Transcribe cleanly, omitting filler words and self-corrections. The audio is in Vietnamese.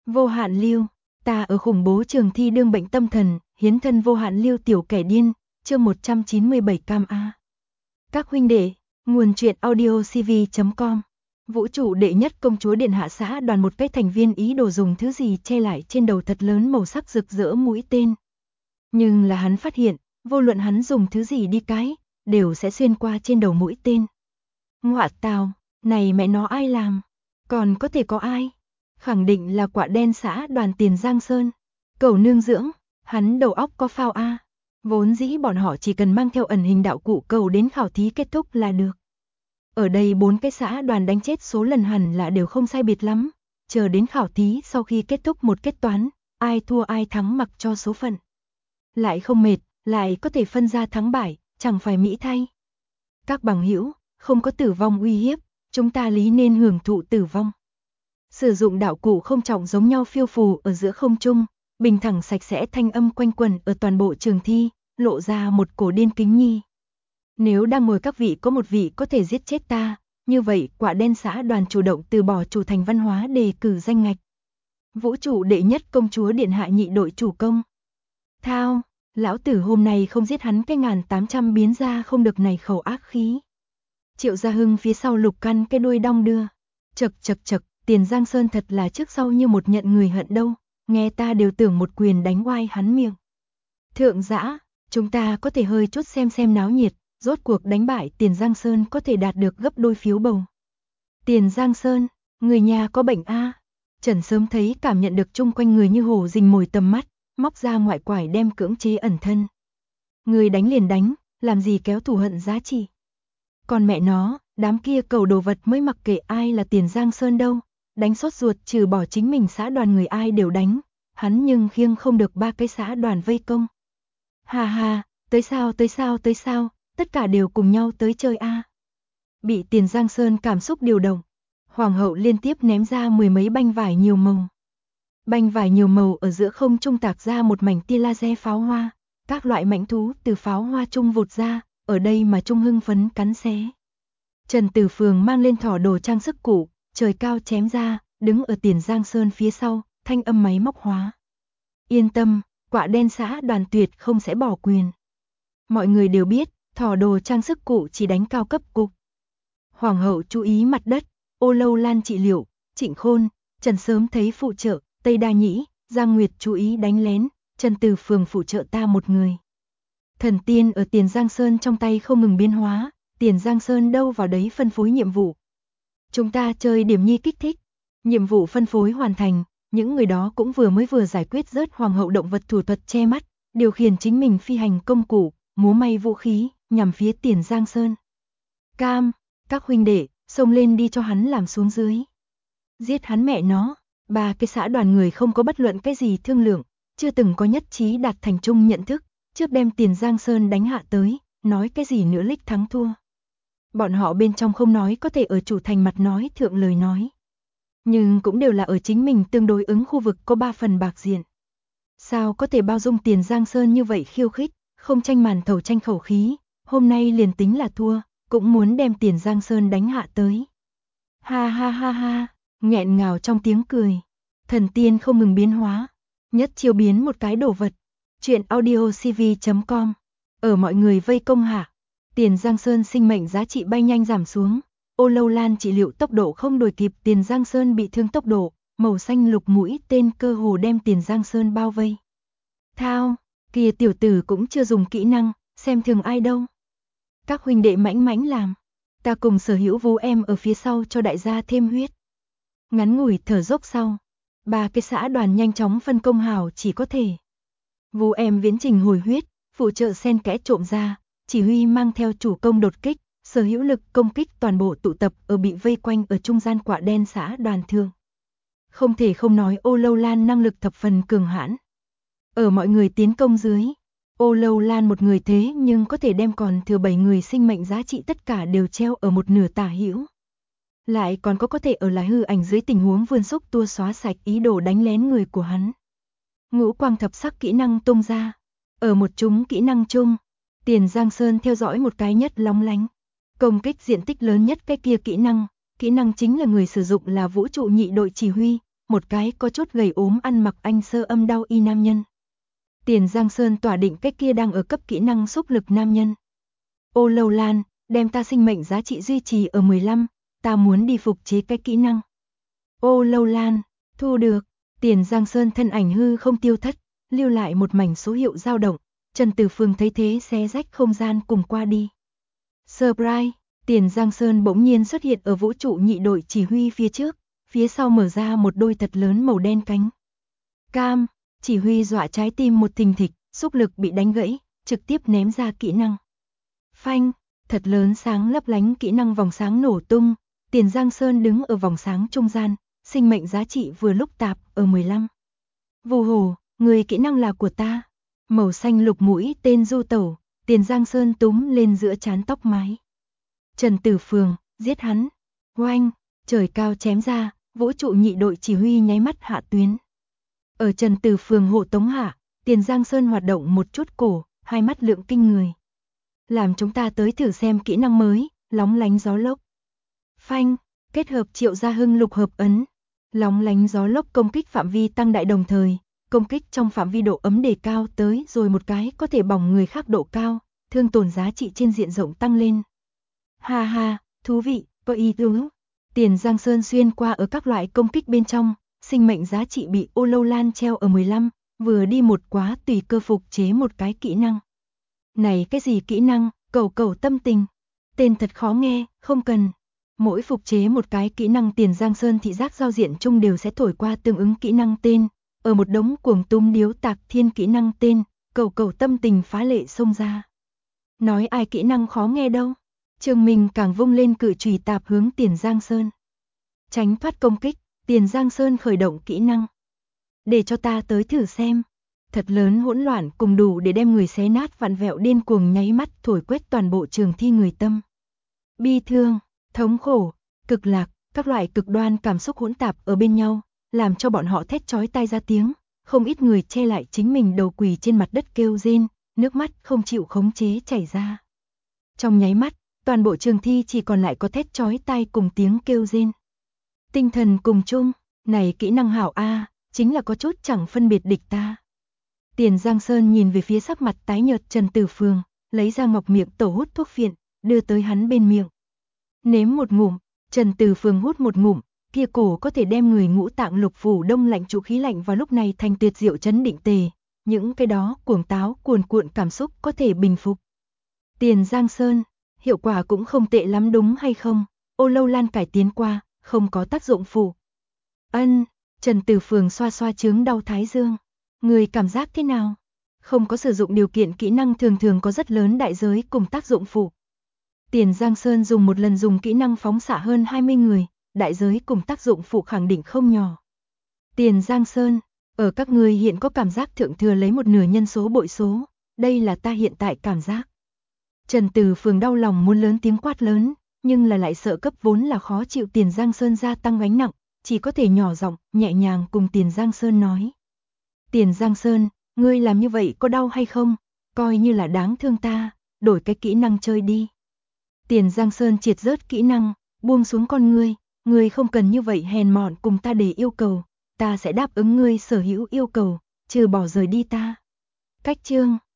Vô hạn lưu, ta ở khủng bố trường thi đương bệnh tâm thần, hiến thân vô hạn lưu tiểu kẻ điên, chương 197 cam A. Các huynh đệ, nguồn truyện audio cv.com. Vũ trụ đệ nhất công chúa điện hạ xã đoàn một cái thành viên ý đồ dùng thứ gì che lại trên đầu thật lớn màu sắc rực rỡ mũi tên. Nhưng là hắn phát hiện, vô luận hắn dùng thứ gì đi cái, đều sẽ xuyên qua trên đầu mũi tên. Ngoạ tào, này mẹ nó ai làm? Còn có thể có ai? Khẳng định là Quạ Đen xã đoàn Tiền Giang Sơn. Cầu nương dưỡng, hắn đầu óc có phao a. Vốn dĩ bọn họ chỉ cần mang theo ẩn hình đạo cụ cầu đến khảo thí kết thúc là được. Ở đây 4 cái xã đoàn đánh chết số lần hẳn là đều không sai biệt lắm. Chờ đến khảo thí sau khi kết thúc một kết toán, ai thua ai thắng mặc cho số phận. Lại không mệt, lại có thể phân ra thắng bại, chẳng phải mỹ thay. Các bằng hữu, không có tử vong uy hiếp, chúng ta lý nên hưởng thụ tử vong. Sử dụng đạo cụ không trọng giống nhau phiêu phù ở giữa không trung, bình thẳng sạch sẽ thanh âm quanh quẩn ở toàn bộ trường thi, lộ ra một cổ điên kính nhi. Nếu đang ngồi các vị có một vị có thể giết chết ta, như vậy Quạ Đen xã đoàn chủ động từ bỏ chủ thành văn hóa đề cử danh ngạch. Vũ trụ đệ nhất công chúa điện hạ nhị đội chủ công. Thao, lão tử hôm nay không giết hắn cái 1800 biến ra không được này khẩu ác khí. Triệu Gia Hưng phía sau lục căn cái đuôi đong đưa. Chật chật chật, Tiền Giang Sơn thật là trước sau như một nhận người hận đâu, nghe ta đều tưởng một quyền đánh oai hắn miệng. Thượng dã, chúng ta có thể hơi chút xem náo nhiệt, rốt cuộc đánh bại Tiền Giang Sơn có thể đạt được gấp đôi phiếu bầu. Tiền Giang Sơn, người nhà có bệnh a. Trần sớm thấy cảm nhận được chung quanh người như hổ rình mồi tầm mắt, móc ra ngoại quải đem cưỡng chế ẩn thân. Người đánh liền đánh, làm gì kéo thù hận giá trị. Còn mẹ nó, đám kia cầu đồ vật mới mặc kệ ai là Tiền Giang Sơn đâu, đánh sốt ruột trừ bỏ chính mình xã đoàn người ai đều đánh, hắn nhưng khiêng không được 3 cái xã đoàn vây công. Hà hà, tới sao, tất cả đều cùng nhau tới chơi a. Bị Tiền Giang Sơn cảm xúc điều động, hoàng hậu liên tiếp ném ra 10 mấy banh vải nhiều màu. Banh vải nhiều màu ở giữa không trung tạc ra một mảnh tia laser pháo hoa, các loại mãnh thú từ pháo hoa trung vụt ra, ở đây mà trung hưng phấn cắn xé. Trần Tử Phường mang lên thỏ đồ trang sức cụ, trời cao chém ra, đứng ở Tiền Giang Sơn phía sau, thanh âm máy móc hóa. Yên tâm, Quạ Đen xã đoàn tuyệt không sẽ bỏ quyền. Mọi người đều biết, thỏ đồ trang sức cụ chỉ đánh cao cấp cục. Hoàng hậu chú ý mặt đất, Ô Lâu Lan trị liệu, Trịnh Khôn, Trần sớm thấy phụ trợ, Tây Đa Nhĩ, Giang Nguyệt chú ý đánh lén, Trần Tử Phường phụ trợ ta một người. Thần tiên ở Tiền Giang Sơn trong tay không ngừng biến hóa, Tiền Giang Sơn đâu vào đấy phân phối nhiệm vụ. Chúng ta chơi điểm nhi kích thích, nhiệm vụ phân phối hoàn thành, những người đó cũng vừa giải quyết rớt hoàng hậu động vật thủ thuật che mắt, điều khiển chính mình phi hành công cụ, múa may vũ khí, nhằm phía Tiền Giang Sơn. Cam, các huynh đệ, xông lên đi cho hắn làm xuống dưới. Giết hắn mẹ nó, 3 cái xã đoàn người không có bất luận cái gì thương lượng, chưa từng có nhất trí đạt thành chung nhận thức, trước đem Tiền Giang Sơn đánh hạ tới, nói cái gì nữa lích thắng thua. Bọn họ bên trong không nói có thể ở chủ thành mặt nói thượng lời nói. Nhưng cũng đều là ở chính mình tương đối ứng khu vực có 3 phần bạc diện. Sao có thể bao dung Tiền Giang Sơn như vậy khiêu khích, không tranh màn thầu tranh khẩu khí, hôm nay liền tính là thua, cũng muốn đem Tiền Giang Sơn đánh hạ tới. Ha ha ha ha, nghẹn ngào trong tiếng cười. Thần tiên không ngừng biến hóa, nhất chiêu biến một cái đồ vật. Chuyện audio cv.com. Ở mọi người vây công hạ, Tiền Giang Sơn sinh mệnh giá trị bay nhanh giảm xuống. Ô Lâu Lan trị liệu tốc độ không đuổi kịp Tiền Giang Sơn bị thương tốc độ, màu xanh lục mũi tên cơ hồ đem Tiền Giang Sơn bao vây. Thao, kia tiểu tử cũng chưa dùng kỹ năng, xem thường ai đâu. Các huynh đệ mãnh làm, ta cùng sở hữu Vũ em ở phía sau cho đại gia thêm huyết. Ngắn ngủi thở dốc sau, 3 cái xã đoàn nhanh chóng phân công hảo chỉ có thể. Vũ em viễn trình hồi huyết, phụ trợ xen kẽ trộm ra, chỉ huy mang theo chủ công đột kích, sở hữu lực công kích toàn bộ tụ tập ở bị vây quanh ở trung gian Quạ Đen xã đoàn thương. Không thể không nói Ô Lâu Lan năng lực thập phần cường hãn. Ở mọi người tiến công dưới, Ô Lâu Lan một người thế nhưng có thể đem còn thừa 7 người sinh mệnh giá trị tất cả đều treo ở một nửa tả hữu. Lại còn có thể ở lại hư ảnh dưới tình huống vươn xúc tua xóa sạch ý đồ đánh lén người của hắn. Ngũ quang thập sắc kỹ năng tung ra. Ở một chúng kỹ năng chung, Tiền Giang Sơn theo dõi một cái nhất lóng lánh. Công kích diện tích lớn nhất cái kia kỹ năng chính là người sử dụng là vũ trụ nhị đội chỉ huy, một cái có chút gầy ốm ăn mặc anh sơ âm đau y nam nhân. Tiền Giang Sơn tỏa định cái kia đang ở cấp kỹ năng xúc lực nam nhân. Ô Lâu Lan, đem ta sinh mệnh giá trị duy trì ở 15, ta muốn đi phục chế cái kỹ năng. Ô Lâu Lan, thu được. Tiền Giang Sơn thân ảnh hư không tiêu thất, lưu lại một mảnh số hiệu dao động. Trần Tử Phương thấy thế xé rách không gian cùng qua đi. Surprise, Tiền Giang Sơn bỗng nhiên xuất hiện ở vũ trụ nhị đội chỉ huy phía trước, phía sau mở ra một đôi thật lớn màu đen cánh. Cam, chỉ huy dọa trái tim một thình thịch, xúc lực bị đánh gãy, trực tiếp ném ra kỹ năng. Phanh, thật lớn sáng lấp lánh kỹ năng vòng sáng nổ tung, Tiền Giang Sơn đứng ở vòng sáng trung gian, sinh mệnh giá trị vừa lúc tạp ở 15. Vù hồ, người kỹ năng là của ta. Màu xanh lục mũi tên du tẩu, Tiền Giang Sơn túm lên giữa trán tóc mái. Trần Tử Phương, giết hắn. Oanh, trời cao chém ra, vũ trụ nhị đội chỉ huy nháy mắt hạ tuyến. Ở Trần Tử Phương hộ tống hạ, Tiền Giang Sơn hoạt động một chút cổ, hai mắt lượng kinh người. Làm chúng ta tới thử xem kỹ năng mới, lóng lánh gió lốc. Phanh, kết hợp Triệu Gia Hưng lục hợp ấn. Lóng lánh gió lốc công kích phạm vi tăng đại đồng thời, công kích trong phạm vi độ ấm đề cao tới rồi một cái có thể bỏng người khác độ cao, thương tổn giá trị trên diện rộng tăng lên. Ha ha, thú vị, có ý tứ. Tiền Giang Sơn xuyên qua ở các loại công kích bên trong, sinh mệnh giá trị bị Ô Lâu Lan treo ở 15, vừa đi một quá tùy cơ phục chế một cái kỹ năng. Này cái gì kỹ năng, cầu cầu tâm tình. Tên thật khó nghe, không cần. Mỗi phục chế một cái kỹ năng Tiền Giang Sơn thị giác giao diện chung đều sẽ thổi qua tương ứng kỹ năng tên, ở một đống cuồng túm điếu tạc thiên kỹ năng tên, cầu cầu tâm tình phá lệ xông ra. Nói ai kỹ năng khó nghe đâu. Trương Minh càng vung lên cự chùy tạp hướng Tiền Giang Sơn. Tránh thoát công kích, Tiền Giang Sơn khởi động kỹ năng. Để cho ta tới thử xem. Thật lớn hỗn loạn cùng đủ để đem người xé nát vặn vẹo điên cuồng nháy mắt thổi quét toàn bộ trường thi người tâm. Bi thương, thống khổ, cực lạc, các loại cực đoan cảm xúc hỗn tạp ở bên nhau, làm cho bọn họ thét chói tai ra tiếng, không ít người che lại chính mình đầu quỳ trên mặt đất kêu rên, nước mắt không chịu khống chế chảy ra. Trong nháy mắt, toàn bộ trường thi chỉ còn lại có thét chói tai cùng tiếng kêu rên. Tinh thần cùng chung, này kỹ năng hảo a, chính là có chút chẳng phân biệt địch ta. Tiền Giang Sơn nhìn về phía sắc mặt tái nhợt Trần Tử Phương, lấy ra ngọc miệng tổ hút thuốc phiện, đưa tới hắn bên miệng. Nếm một ngụm, Trần Tử Phương hút một ngụm, kia cổ có thể đem người ngũ tạng lục phủ đông lạnh trụ khí lạnh vào lúc này thành tuyệt diệu chấn định tề, những cái đó cuồng táo cuồn cuộn cảm xúc có thể bình phục. Tiền Giang Sơn, hiệu quả cũng không tệ lắm đúng hay không? Ô Lâu Lan cải tiến qua, không có tác dụng phụ. Ân, Trần Tử Phương xoa xoa chướng đau thái dương. Người cảm giác thế nào? Không có sử dụng điều kiện kỹ năng thường thường có rất lớn đại giới cùng tác dụng phụ. Tiền Giang Sơn dùng một lần dùng kỹ năng phóng xạ hơn 20 người, đại giới cùng tác dụng phụ khẳng định không nhỏ. Tiền Giang Sơn, ở các người hiện có cảm giác thượng thừa lấy một nửa nhân số bội số, đây là ta hiện tại cảm giác. Trần Tử Phương đau lòng muốn lớn tiếng quát lớn, nhưng là lại sợ cấp vốn là khó chịu Tiền Giang Sơn gia tăng gánh nặng, chỉ có thể nhỏ giọng, nhẹ nhàng cùng Tiền Giang Sơn nói. Tiền Giang Sơn, ngươi làm như vậy có đau hay không? Coi như là đáng thương ta, đổi cái kỹ năng chơi đi. Tiền Giang Sơn triệt rớt kỹ năng, buông xuống con ngươi không cần như vậy hèn mọn cùng ta để yêu cầu, ta sẽ đáp ứng ngươi sở hữu yêu cầu, trừ bỏ rời đi ta. Cách chương